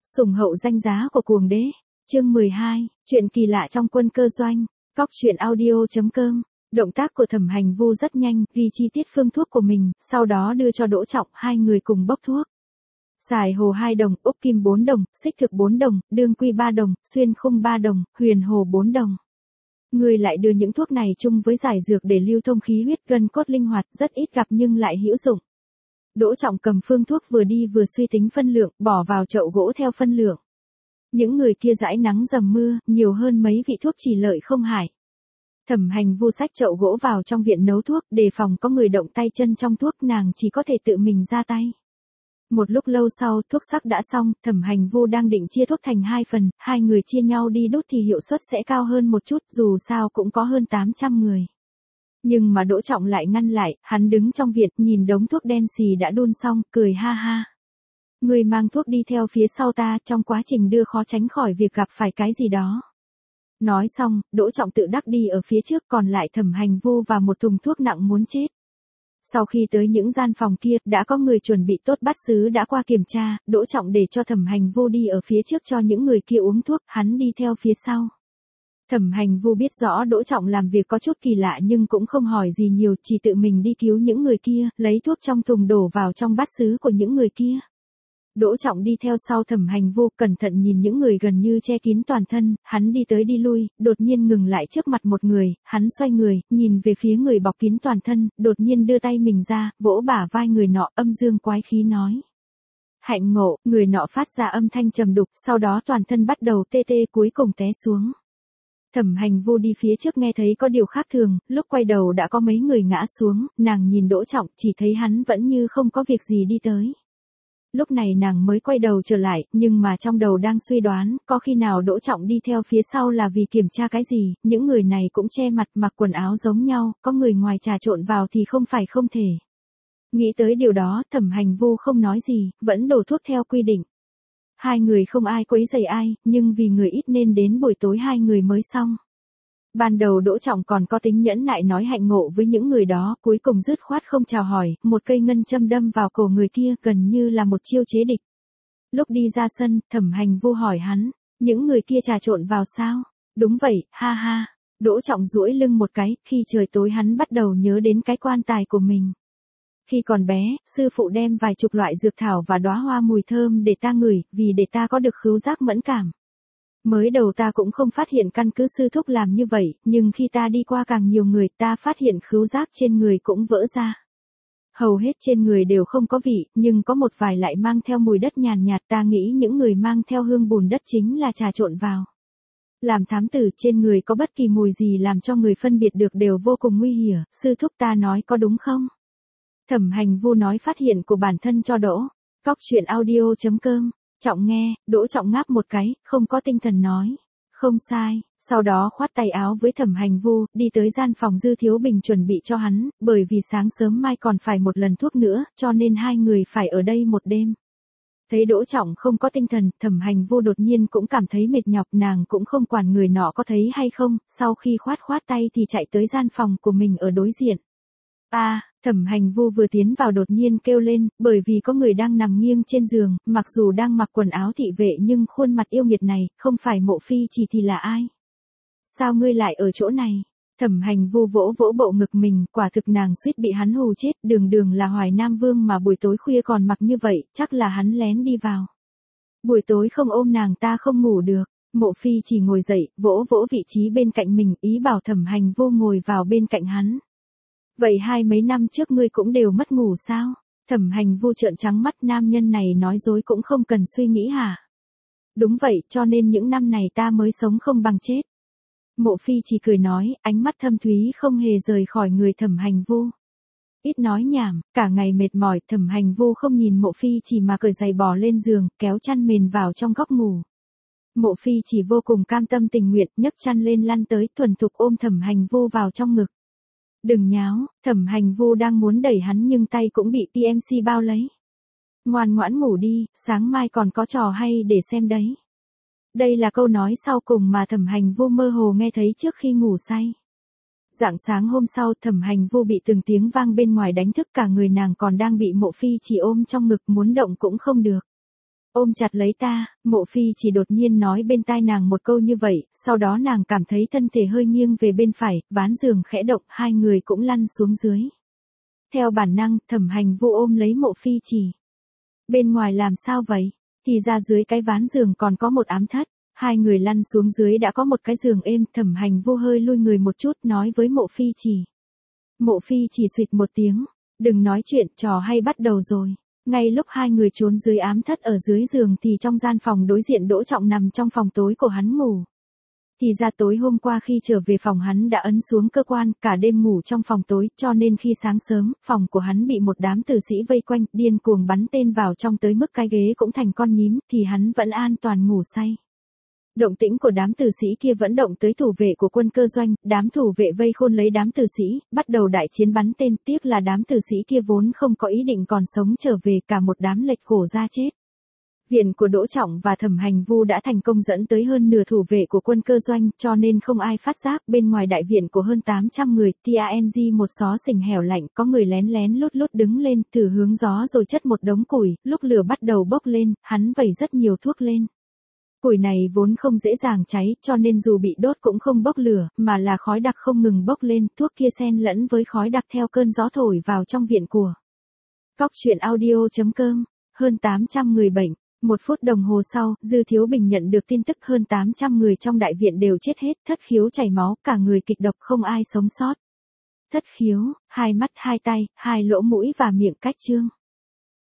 Sủng hậu danh giá của cuồng đế. Chương 12, chuyện kỳ lạ trong quân cơ doanh. Cóc truyện audio.com. Động tác của Thẩm Hành Vu rất nhanh, ghi chi tiết phương thuốc của mình, sau đó đưa cho Đỗ Trọng, hai người cùng bốc thuốc. Xài hồ 2 đồng, úc kim 4 đồng, xích thực 4 đồng, đương quy 3 đồng, xuyên khung 3 đồng, huyền hồ 4 đồng. Người lại đưa những thuốc này chung với giải dược để lưu thông khí huyết gân cốt linh hoạt, rất ít gặp nhưng lại hữu dụng. Đỗ Trọng cầm phương thuốc vừa đi vừa suy tính phân lượng, bỏ vào chậu gỗ theo phân lượng. Những người kia dãi nắng dầm mưa, nhiều hơn mấy vị thuốc chỉ lợi không hại. Thẩm Hành Vu xách chậu gỗ vào trong viện nấu thuốc, đề phòng có người động tay chân trong thuốc, nàng chỉ có thể tự mình ra tay. Một lúc lâu sau, thuốc sắc đã xong, Thẩm Hành Vu đang định chia thuốc thành 2 phần, hai người chia nhau đi đốt thì hiệu suất sẽ cao hơn một chút, dù sao cũng có hơn 800 người. Nhưng mà Đỗ Trọng lại ngăn lại, hắn đứng trong viện, nhìn đống thuốc đen xì đã đun xong, cười ha ha. Người mang thuốc đi theo phía sau ta, trong quá trình đưa khó tránh khỏi việc gặp phải cái gì đó. Nói xong, Đỗ Trọng tự đắc đi ở phía trước, còn lại Thẩm Hành Vu và một thùng thuốc nặng muốn chết. Sau khi tới những gian phòng kia, đã có người chuẩn bị tốt bát sứ đã qua kiểm tra, Đỗ Trọng để cho Thẩm Hành Vu đi ở phía trước cho những người kia uống thuốc, hắn đi theo phía sau. Thẩm Hành Vu biết rõ Đỗ Trọng làm việc có chút kỳ lạ nhưng cũng không hỏi gì nhiều, chỉ tự mình đi cứu những người kia, lấy thuốc trong thùng đổ vào trong bát sứ của những người kia. Đỗ Trọng đi theo sau Thẩm Hành Vu, cẩn thận nhìn những người gần như che kín toàn thân, hắn đi tới đi lui, đột nhiên ngừng lại trước mặt một người, hắn xoay người, nhìn về phía người bọc kín toàn thân, đột nhiên đưa tay mình ra, vỗ bả vai người nọ, âm dương quái khí nói. Hạnh ngộ, người nọ phát ra âm thanh trầm đục, sau đó toàn thân bắt đầu tê tê, cuối cùng té xuống. Thẩm Hành Vu đi phía trước nghe thấy có điều khác thường, lúc quay đầu đã có mấy người ngã xuống, nàng nhìn Đỗ Trọng, chỉ thấy hắn vẫn như không có việc gì đi tới. Lúc này nàng mới quay đầu trở lại, nhưng mà trong đầu đang suy đoán, có khi nào Đỗ Trọng đi theo phía sau là vì kiểm tra cái gì, những người này cũng che mặt mặc quần áo giống nhau, có người ngoài trà trộn vào thì không phải không thể. Nghĩ tới điều đó, Thẩm Hành Vu không nói gì, vẫn đổ thuốc theo quy định. Hai người không ai quấy rầy ai, nhưng vì người ít nên đến buổi tối hai người mới xong. Ban đầu Đỗ Trọng còn có tính nhẫn nại nói hạnh ngộ với những người đó, cuối cùng dứt khoát không chào hỏi, một cây ngân châm đâm vào cổ người kia, gần như là một chiêu chế địch. Lúc đi ra sân, Thẩm Hành Vu hỏi hắn, những người kia trà trộn vào sao? Đúng vậy, ha ha. Đỗ Trọng duỗi lưng một cái, khi trời tối hắn bắt đầu nhớ đến cái quan tài của mình. Khi còn bé, sư phụ đem vài chục loại dược thảo và đóa hoa mùi thơm để ta ngửi, vì để ta có được khứu giác mẫn cảm. Mới đầu ta cũng không phát hiện căn cứ sư thúc làm như vậy, nhưng khi ta đi qua càng nhiều người ta phát hiện khứu giác trên người cũng vỡ ra. Hầu hết trên người đều không có vị, nhưng có một vài lại mang theo mùi đất nhàn nhạt, ta nghĩ những người mang theo hương bùn đất chính là trà trộn vào. Làm thám tử, trên người có bất kỳ mùi gì làm cho người phân biệt được đều vô cùng nguy hiểm, sư thúc ta nói có đúng không? Thẩm Hành Vu nói phát hiện của bản thân cho Đỗ. Cóc truyện audio.com. Trọng nghe, Đỗ Trọng ngáp một cái, không có tinh thần nói. Không sai, sau đó khoát tay áo với Thẩm Hành Vu, đi tới gian phòng Dư Thiếu Bình chuẩn bị cho hắn, bởi vì sáng sớm mai còn phải một lần thuốc nữa, cho nên hai người phải ở đây một đêm. Thấy Đỗ Trọng không có tinh thần, Thẩm Hành Vu đột nhiên cũng cảm thấy mệt nhọc, nàng cũng không quản người nọ có thấy hay không, sau khi khoát tay thì chạy tới gian phòng của mình ở đối diện. Thẩm Hành Vu vừa tiến vào đột nhiên kêu lên, bởi vì có người đang nằm nghiêng trên giường, mặc dù đang mặc quần áo thị vệ nhưng khuôn mặt yêu nghiệt này, không phải Mộ Phi Chỉ thì là ai? Sao ngươi lại ở chỗ này? Thẩm Hành Vu vỗ vỗ bộ ngực mình, quả thực nàng suýt bị hắn hù chết, đường là Hoài Nam Vương mà buổi tối khuya còn mặc như vậy, chắc là hắn lén đi vào. Buổi tối không ôm nàng ta không ngủ được. Mộ Phi Chỉ ngồi dậy, vỗ vỗ vị trí bên cạnh mình, ý bảo Thẩm Hành Vu ngồi vào bên cạnh hắn. Vậy mấy năm trước ngươi cũng đều mất ngủ sao? Thẩm Hành Vu trợn trắng mắt, nam nhân này nói dối cũng không cần suy nghĩ hả? Đúng vậy, cho nên những năm này ta mới sống không bằng chết. Mộ Phi Chỉ cười nói, ánh mắt thâm thúy không hề rời khỏi người Thẩm Hành Vu. Ít nói nhảm, cả ngày mệt mỏi, Thẩm Hành Vu không nhìn Mộ Phi Chỉ mà cởi giày bò lên giường, kéo chăn mền vào trong góc ngủ. Mộ Phi Chỉ vô cùng cam tâm tình nguyện, nhấc chăn lên lăn tới, thuần thục ôm Thẩm Hành Vu vào trong ngực. Đừng nháo, Thẩm Hành Vu đang muốn đẩy hắn nhưng tay cũng bị PMC bao lấy. Ngoan ngoãn ngủ đi, sáng mai còn có trò hay để xem đấy. Đây là câu nói sau cùng mà Thẩm Hành Vu mơ hồ nghe thấy trước khi ngủ say. Rạng sáng hôm sau, Thẩm Hành Vu bị từng tiếng vang bên ngoài đánh thức, cả người nàng còn đang bị Mộ Phi Chỉ ôm trong ngực, muốn động cũng không được. ôm chặt lấy ta, Mộ Phi chỉ đột nhiên nói bên tai nàng một câu như vậy, sau đó nàng cảm thấy thân thể hơi nghiêng về bên phải, ván giường khẽ động, hai người cũng lăn xuống dưới. Theo bản năng, Thẩm Hành Vu ôm lấy Mộ Phi chỉ. Bên ngoài làm sao vậy? Thì ra dưới cái ván giường còn có một ám thất. Hai người lăn xuống dưới đã có một cái giường êm, Thẩm Hành Vu hơi lui người một chút nói với Mộ Phi chỉ. Mộ Phi chỉ xịt một tiếng, đừng nói chuyện, trò hay bắt đầu rồi. Ngay lúc hai người trốn dưới ám thất ở dưới giường thì trong gian phòng đối diện Đỗ Trọng nằm trong phòng tối của hắn ngủ. Thì ra tối hôm qua khi trở về phòng hắn đã ấn xuống cơ quan, cả đêm ngủ trong phòng tối, cho nên khi sáng sớm, phòng của hắn bị một đám tử sĩ vây quanh, điên cuồng bắn tên vào trong tới mức cái ghế cũng thành con nhím, thì hắn vẫn an toàn ngủ say. Động tĩnh của đám tử sĩ kia vẫn động tới thủ vệ của quân cơ doanh, đám thủ vệ vây khôn lấy đám tử sĩ, bắt đầu đại chiến bắn tên, tiếc là đám tử sĩ kia vốn không có ý định còn sống trở về, cả một đám lệch cổ ra chết. Viện của Đỗ Trọng và Thẩm Hành Vu đã thành công dẫn tới hơn nửa thủ vệ của quân cơ doanh, cho nên không ai phát giác. Bên ngoài đại viện của hơn 800 người, TANG một xó xỉnh hẻo lạnh, có người lén lén lút lút đứng lên, thử hướng gió rồi chất một đống củi, lúc lửa bắt đầu bốc lên, hắn vẩy rất nhiều thuốc lên. Củi này vốn không dễ dàng cháy, cho nên dù bị đốt cũng không bốc lửa, mà là khói đặc không ngừng bốc lên, thuốc kia xen lẫn với khói đặc theo cơn gió thổi vào trong viện của. Cóc truyện audio.com, hơn 800 người bệnh. 1 phút đồng hồ sau, Dư Thiếu Bình nhận được tin tức hơn 800 người trong đại viện đều chết hết, Thất Khiếu chảy máu, cả người kịch độc không ai sống sót. Thất Khiếu, hai mắt, hai tay, hai lỗ mũi và miệng cách trương.